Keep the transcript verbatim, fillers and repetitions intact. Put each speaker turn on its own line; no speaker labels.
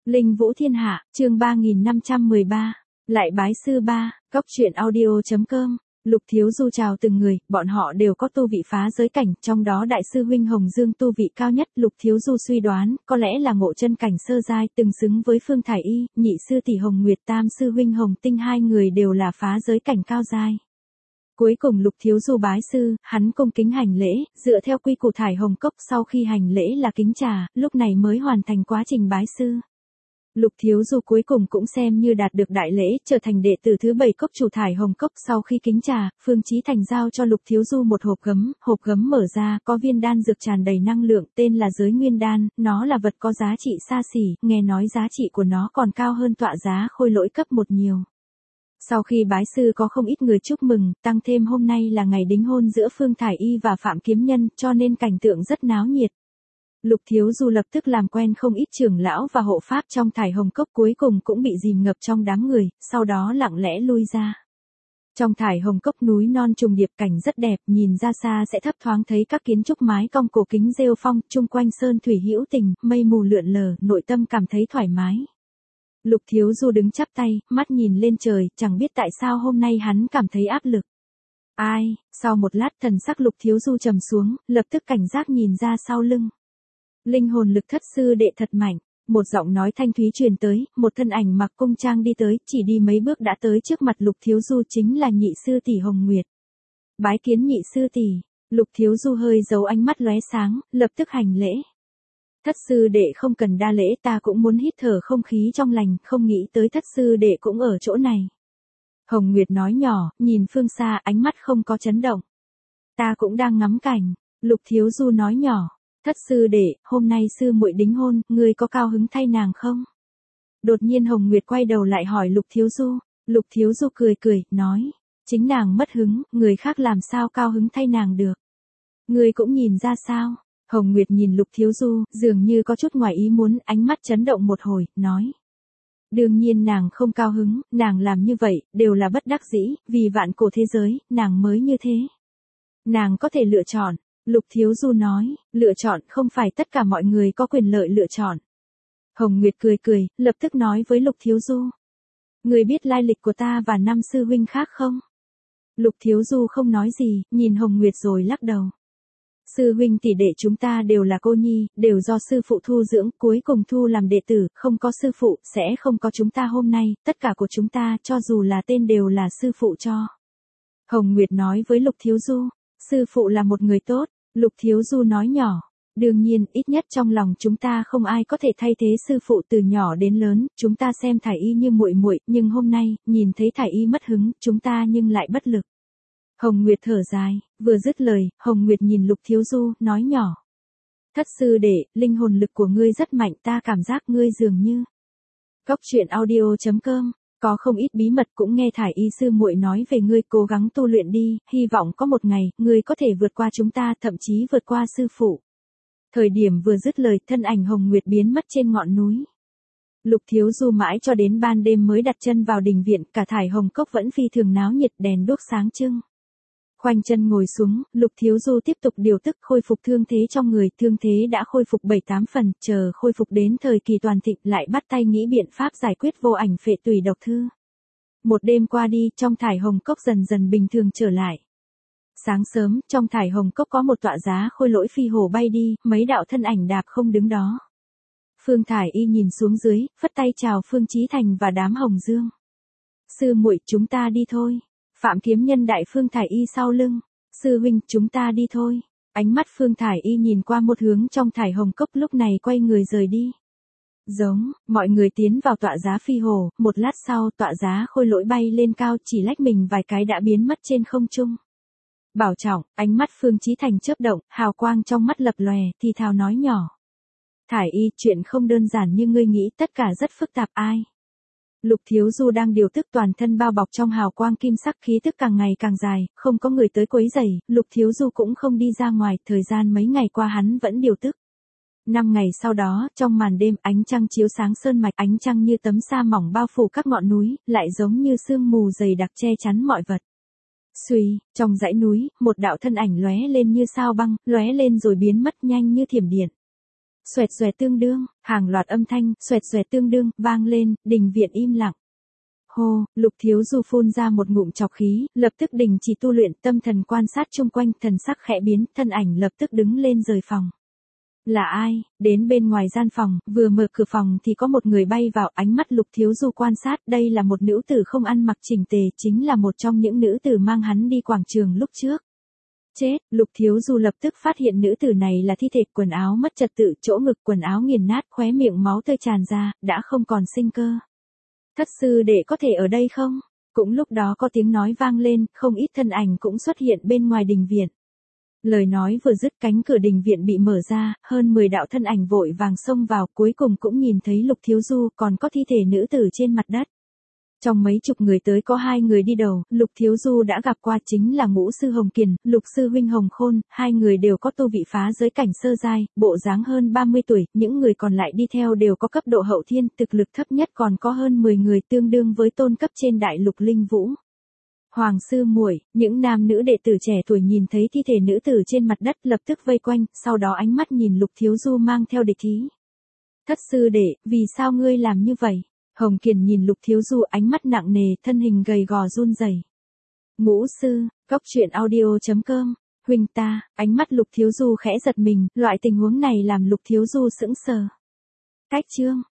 Linh Vũ Thiên Hạ, chương ba nghìn năm trăm mười ba. Lại bái sư ba, Cóc truyện audio.com. Lục Thiếu Du chào từng người, bọn họ đều có tu vị phá giới cảnh, trong đó đại sư huynh Hồng Dương tu vị cao nhất. Lục Thiếu Du suy đoán, có lẽ là ngộ chân cảnh sơ giai, từng xứng với Phương Thải Y, nhị sư tỷ Hồng Nguyệt, tam sư huynh Hồng Tinh, hai người đều là phá giới cảnh cao giai. Cuối cùng Lục Thiếu Du bái sư, hắn cung kính hành lễ, dựa theo quy củ thải hồng cốc, sau khi hành lễ là kính trà, lúc này mới hoàn thành quá trình bái sư. Lục Thiếu Du cuối cùng cũng xem như đạt được đại lễ, trở thành đệ tử thứ bảy cốc chủ thải hồng cốc. Sau khi kính trà, Phương Chí Thành giao cho Lục Thiếu Du một hộp gấm, hộp gấm mở ra, có viên đan dược tràn đầy năng lượng, tên là Giới Nguyên Đan, nó là vật có giá trị xa xỉ, nghe nói giá trị của nó còn cao hơn tọa giá khôi lỗi cấp một nhiều. Sau khi bái sư có không ít người chúc mừng, tăng thêm hôm nay là ngày đính hôn giữa Phương Thải Y và Phạm Kiếm Nhân, cho nên cảnh tượng rất náo nhiệt. Lục Thiếu Du lập tức làm quen không ít trưởng lão và hộ pháp trong thải hồng cốc, cuối cùng cũng bị dìm ngập trong đám người, sau đó lặng lẽ lui ra. Trong thải hồng cốc núi non trùng điệp, cảnh rất đẹp, nhìn ra xa sẽ thấp thoáng thấy các kiến trúc mái cong cổ kính rêu phong, chung quanh sơn thủy hữu tình, mây mù lượn lờ, nội tâm cảm thấy thoải mái. Lục Thiếu Du đứng chắp tay, mắt nhìn lên trời, chẳng biết tại sao hôm nay hắn cảm thấy áp lực. Ai, sau một lát thần sắc Lục Thiếu Du trầm xuống, lập tức cảnh giác nhìn ra sau lưng. Linh hồn lực thất sư đệ thật mạnh, một giọng nói thanh thúy truyền tới, một thân ảnh mặc cung trang đi tới, chỉ đi mấy bước đã tới trước mặt Lục Thiếu Du, chính là nhị sư tỷ Hồng Nguyệt. Bái kiến nhị sư tỷ. Lục Thiếu Du hơi giấu ánh mắt lóe sáng, lập tức hành lễ. Thất sư đệ không cần đa lễ, ta cũng muốn hít thở không khí trong lành, không nghĩ tới thất sư đệ cũng ở chỗ này. Hồng Nguyệt nói nhỏ, nhìn phương xa, ánh mắt không có chấn động. Ta cũng đang ngắm cảnh. Lục Thiếu Du nói nhỏ. Thất sư đệ, hôm nay sư muội đính hôn, ngươi có cao hứng thay nàng không? Đột nhiên Hồng Nguyệt quay đầu lại hỏi Lục Thiếu Du. Lục Thiếu Du cười cười, nói. Chính nàng mất hứng, người khác làm sao cao hứng thay nàng được? Ngươi cũng nhìn ra sao? Hồng Nguyệt nhìn Lục Thiếu Du, dường như có chút ngoài ý muốn, ánh mắt chấn động một hồi, nói. Đương nhiên nàng không cao hứng, nàng làm như vậy, đều là bất đắc dĩ, vì vạn cổ thế giới, nàng mới như thế. Nàng có thể lựa chọn. Lục Thiếu Du nói, lựa chọn không phải tất cả mọi người có quyền lợi lựa chọn. Hồng Nguyệt cười cười, lập tức nói với Lục Thiếu Du. Người biết lai lịch của ta và năm sư huynh khác không? Lục Thiếu Du không nói gì, nhìn Hồng Nguyệt rồi lắc đầu. Sư huynh tỷ đệ chúng ta đều là cô nhi, đều do sư phụ thu dưỡng, cuối cùng thu làm đệ tử, không có sư phụ, sẽ không có chúng ta hôm nay, tất cả của chúng ta, cho dù là tên đều là sư phụ cho. Hồng Nguyệt nói với Lục Thiếu Du, sư phụ là một người tốt. Lục Thiếu Du nói nhỏ, đương nhiên, ít nhất trong lòng chúng ta không ai có thể thay thế sư phụ, từ nhỏ đến lớn, chúng ta xem Thải Y như muội muội, nhưng hôm nay, nhìn thấy Thải Y mất hứng, chúng ta nhưng lại bất lực. Hồng Nguyệt thở dài, vừa dứt lời, Hồng Nguyệt nhìn Lục Thiếu Du, nói nhỏ. Thất sư đệ, linh hồn lực của ngươi rất mạnh, ta cảm giác ngươi dường như. Cóc truyện audio.com. Có không ít bí mật cũng nghe Thải Y sư muội nói về ngươi, cố gắng tu luyện đi, hy vọng có một ngày, ngươi có thể vượt qua chúng ta, thậm chí vượt qua sư phụ. Thời điểm vừa dứt lời, thân ảnh Hồng Nguyệt biến mất trên ngọn núi. Lục Thiếu Du mãi cho đến ban đêm mới đặt chân vào đình viện, cả thải hồng cốc vẫn phi thường náo nhiệt, đèn đuốc sáng trưng. Khoanh chân ngồi xuống, Lục Thiếu Du tiếp tục điều tức khôi phục thương thế trong người, thương thế đã khôi phục bảy tám phần, chờ khôi phục đến thời kỳ toàn thịnh lại bắt tay nghĩ biện pháp giải quyết vô ảnh phệ tùy độc thư. Một đêm qua đi, trong thải hồng cốc dần dần bình thường trở lại. Sáng sớm, trong thải hồng cốc có một tọa giá khôi lỗi phi hồ bay đi, mấy đạo thân ảnh đạp không đứng đó. Phương Thải Y nhìn xuống dưới, phất tay chào Phương Chí Thành và đám Hồng Dương. Sư muội, chúng ta đi thôi. Phạm Kiếm Nhân đại Phương Thải Y sau lưng. Sư huynh, chúng ta đi thôi. Ánh mắt Phương Thải Y nhìn qua một hướng trong thải hồng cốc, lúc này quay người rời đi. Giống, mọi người tiến vào tọa giá phi hồ, một lát sau tọa giá khôi lỗi bay lên cao, chỉ lách mình vài cái đã biến mất trên không trung. Bảo trọng, ánh mắt Phương Chí Thành chớp động, hào quang trong mắt lập lòe, thì thào nói nhỏ. Thải Y, chuyện không đơn giản như ngươi nghĩ, tất cả rất phức tạp. Ai? Lục Thiếu Du đang điều tức, toàn thân bao bọc trong hào quang kim sắc, khí tức càng ngày càng dài, không có người tới quấy rầy, Lục Thiếu Du cũng không đi ra ngoài, thời gian mấy ngày qua hắn vẫn điều tức. Năm ngày sau đó, trong màn đêm, ánh trăng chiếu sáng sơn mạch, ánh trăng như tấm sa mỏng bao phủ các ngọn núi, lại giống như sương mù dày đặc che chắn mọi vật. Xuy, trong dãy núi, một đạo thân ảnh lóe lên như sao băng, lóe lên rồi biến mất nhanh như thiểm điện. Xoẹt xoẹt tương đương, hàng loạt âm thanh, xoẹt xoẹt tương đương, vang lên, đình viện im lặng. Hô, Lục Thiếu Du phun ra một ngụm trọc khí, lập tức đình chỉ tu luyện, tâm thần quan sát chung quanh, thần sắc khẽ biến, thân ảnh lập tức đứng lên rời phòng. Là ai? Đến bên ngoài gian phòng, vừa mở cửa phòng thì có một người bay vào, ánh mắt Lục Thiếu Du quan sát, đây là một nữ tử không ăn mặc chỉnh tề, chính là một trong những nữ tử mang hắn đi quảng trường lúc trước. Chết, Lục Thiếu Du lập tức phát hiện nữ tử này là thi thể, quần áo mất trật tự, chỗ ngực quần áo nghiền nát, khóe miệng máu tươi tràn ra, đã không còn sinh cơ. Thất sư đệ có thể ở đây không? Cũng lúc đó có tiếng nói vang lên, không ít thân ảnh cũng xuất hiện bên ngoài đình viện. Lời nói vừa dứt, cánh cửa đình viện bị mở ra, hơn mười đạo thân ảnh vội vàng xông vào, cuối cùng cũng nhìn thấy Lục Thiếu Du, còn có thi thể nữ tử trên mặt đất. Trong mấy chục người tới có hai người đi đầu, Lục Thiếu Du đã gặp qua, chính là Ngũ sư Hồng Kiền, Lục sư huynh Hồng Khôn, hai người đều có tu vị phá giới cảnh sơ giai, bộ dáng hơn ba mươi tuổi, những người còn lại đi theo đều có cấp độ hậu thiên, thực lực thấp nhất còn có hơn mười người, tương đương với tôn cấp trên đại lục linh vũ. Hoàng sư muội, những nam nữ đệ tử trẻ tuổi nhìn thấy thi thể nữ tử trên mặt đất lập tức vây quanh, sau đó ánh mắt nhìn Lục Thiếu Du mang theo địch ý. Thất sư đệ, vì sao ngươi làm như vậy? Hồng Kiền nhìn Lục Thiếu Du, ánh mắt nặng nề, thân hình gầy gò run rẩy. Ngũ sư, góc truyện audio chấm com, huynh ta, ánh mắt Lục Thiếu Du khẽ giật mình, loại tình huống này làm Lục Thiếu Du sững sờ. Cách chương